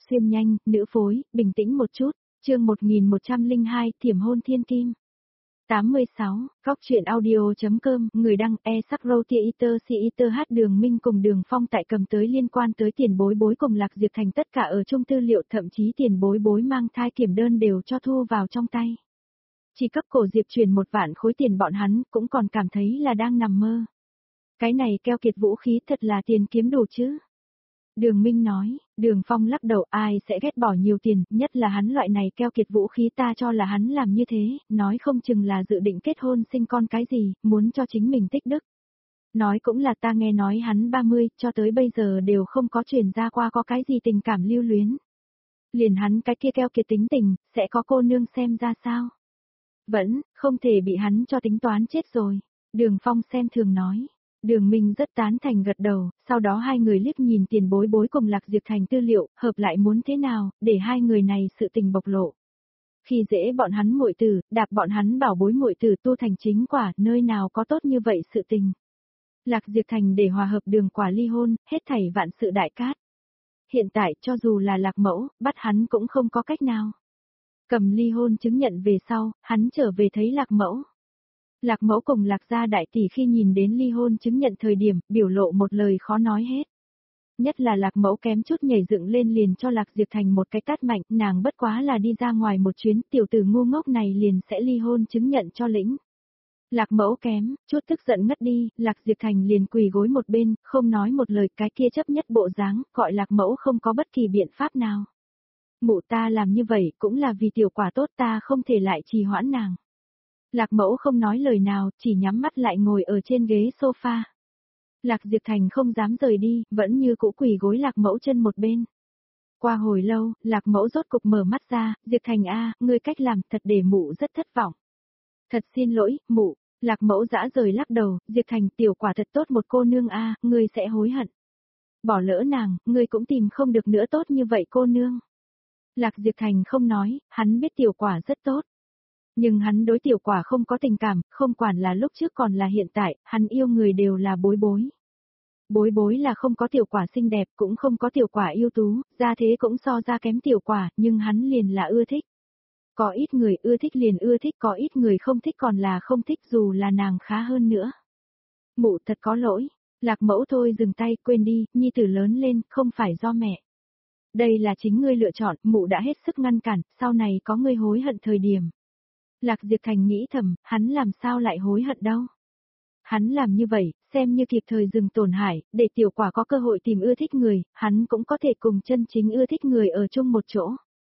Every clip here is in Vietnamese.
Xuyên nhanh, nữ phối, bình tĩnh một chút, chương 1102, Thiểm hôn thiên kim. 86, góc truyện audio.com, người đăng e-sắc-rô-tia-iter-si-iter hát Đường Minh cùng Đường Phong tại cầm tới liên quan tới Tiền Bối Bối cùng Lạc Diệp Thành tất cả ở chung tư liệu, thậm chí Tiền Bối Bối mang thai kiểm đơn đều cho thu vào trong tay. Chỉ cấp cổ Diệp truyền 1 vạn khối tiền bọn hắn cũng còn cảm thấy là đang nằm mơ. Cái này keo kiệt vũ khí thật là tiền kiếm đủ chứ. Đường Minh nói, Đường Phong lắc đầu, ai sẽ ghét bỏ nhiều tiền, nhất là hắn loại này keo kiệt vũ khí, ta cho là hắn làm như thế, nói không chừng là dự định kết hôn sinh con cái gì, muốn cho chính mình tích đức. Nói cũng là, ta nghe nói hắn 30, cho tới bây giờ đều không có truyền ra qua có cái gì tình cảm lưu luyến. Liền hắn cái kia keo kiệt tính tình, sẽ có cô nương xem ra sao? Vẫn, không thể bị hắn cho tính toán chết rồi. Đường Phong xem thường nói. Đường Minh rất tán thành gật đầu, sau đó hai người liếc nhìn Tiền Bối Bối cùng Lạc Diệp Thành tư liệu, hợp lại muốn thế nào, để hai người này sự tình bộc lộ. Khi dễ bọn hắn muội tử, đạp bọn hắn bảo bối muội tử tu thành chính quả, nơi nào có tốt như vậy sự tình. Lạc Diệp Thành để hòa hợp Đường Quả ly hôn, hết thảy vạn sự đại cát. Hiện tại cho dù là Lạc Mẫu, bắt hắn cũng không có cách nào. Cầm ly hôn chứng nhận về sau, hắn trở về thấy Lạc Mẫu. Lạc Mẫu cùng Lạc gia đại tỷ khi nhìn đến ly hôn chứng nhận thời điểm, biểu lộ một lời khó nói hết. Nhất là Lạc Mẫu kém chút nhảy dựng lên liền cho Lạc Diệp Thành một cái tát mạnh, nàng bất quá là đi ra ngoài một chuyến, tiểu tử ngu ngốc này liền sẽ ly hôn chứng nhận cho lĩnh. Lạc Mẫu kém, chút tức giận ngất đi, Lạc Diệp Thành liền quỳ gối một bên, không nói một lời, cái kia chấp nhất bộ dáng, gọi Lạc Mẫu không có bất kỳ biện pháp nào. Mụ ta làm như vậy cũng là vì tiểu quả tốt, ta không thể lại trì hoãn nàng. Lạc Mẫu không nói lời nào, chỉ nhắm mắt lại ngồi ở trên ghế sofa. Lạc Diệp Thành không dám rời đi, vẫn như cũ quỳ gối Lạc Mẫu chân một bên. Qua hồi lâu, Lạc Mẫu rốt cục mở mắt ra, Diệp Thành a, ngươi cách làm thật để mụ rất thất vọng. Thật xin lỗi, mụ. Lạc Mẫu dã rời lắc đầu, Diệp Thành tiểu quả thật tốt một cô nương a, ngươi sẽ hối hận. Bỏ lỡ nàng, ngươi cũng tìm không được nữa tốt như vậy cô nương. Lạc Diệp Thành không nói, hắn biết tiểu quả rất tốt. Nhưng hắn đối tiểu quả không có tình cảm, không quản là lúc trước còn là hiện tại, hắn yêu người đều là Bối Bối. Bối Bối là không có tiểu quả xinh đẹp, cũng không có tiểu quả ưu tú, ra thế cũng so ra kém tiểu quả, nhưng hắn liền là ưa thích. Có ít người ưa thích liền ưa thích, có ít người không thích còn là không thích, dù là nàng khá hơn nữa. Mụ thật có lỗi. Lạc Mẫu thôi dừng tay, quên đi, nhi tử lớn lên, không phải do mẹ. Đây là chính ngươi lựa chọn, mụ đã hết sức ngăn cản, sau này có ngươi hối hận thời điểm. Lạc Diệp Thành nghĩ thầm, hắn làm sao lại hối hận đâu. Hắn làm như vậy, xem như kịp thời dừng tổn hại, để tiểu quả có cơ hội tìm ưa thích người, hắn cũng có thể cùng chân chính ưa thích người ở chung một chỗ.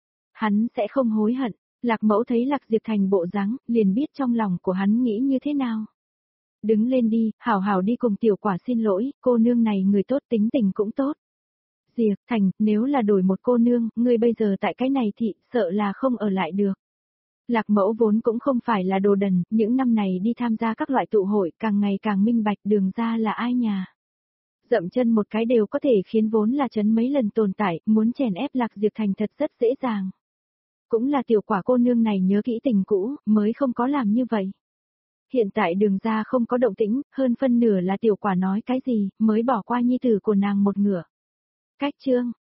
Hắn sẽ không hối hận. Lạc Mẫu thấy Lạc Diệp Thành bộ dáng, liền biết trong lòng của hắn nghĩ như thế nào. Đứng lên đi, hảo hảo đi cùng tiểu quả xin lỗi, cô nương này người tốt, tính tình cũng tốt. Diệp Thành, nếu là đổi một cô nương, ngươi bây giờ tại cái này thì sợ là không ở lại được. Lạc Mẫu vốn cũng không phải là đồ đần, những năm này đi tham gia các loại tụ hội, càng ngày càng minh bạch Đường ra là ai nhà. Dậm chân một cái đều có thể khiến vốn là chấn mấy lần tồn tại, muốn chèn ép Lạc Diệp Thành thật rất dễ dàng. Cũng là tiểu quả cô nương này nhớ kỹ tình cũ, mới không có làm như vậy. Hiện tại Đường ra không có động tĩnh, hơn phân nửa là tiểu quả nói cái gì, mới bỏ qua nhi tử của nàng một ngửa. Cách chương,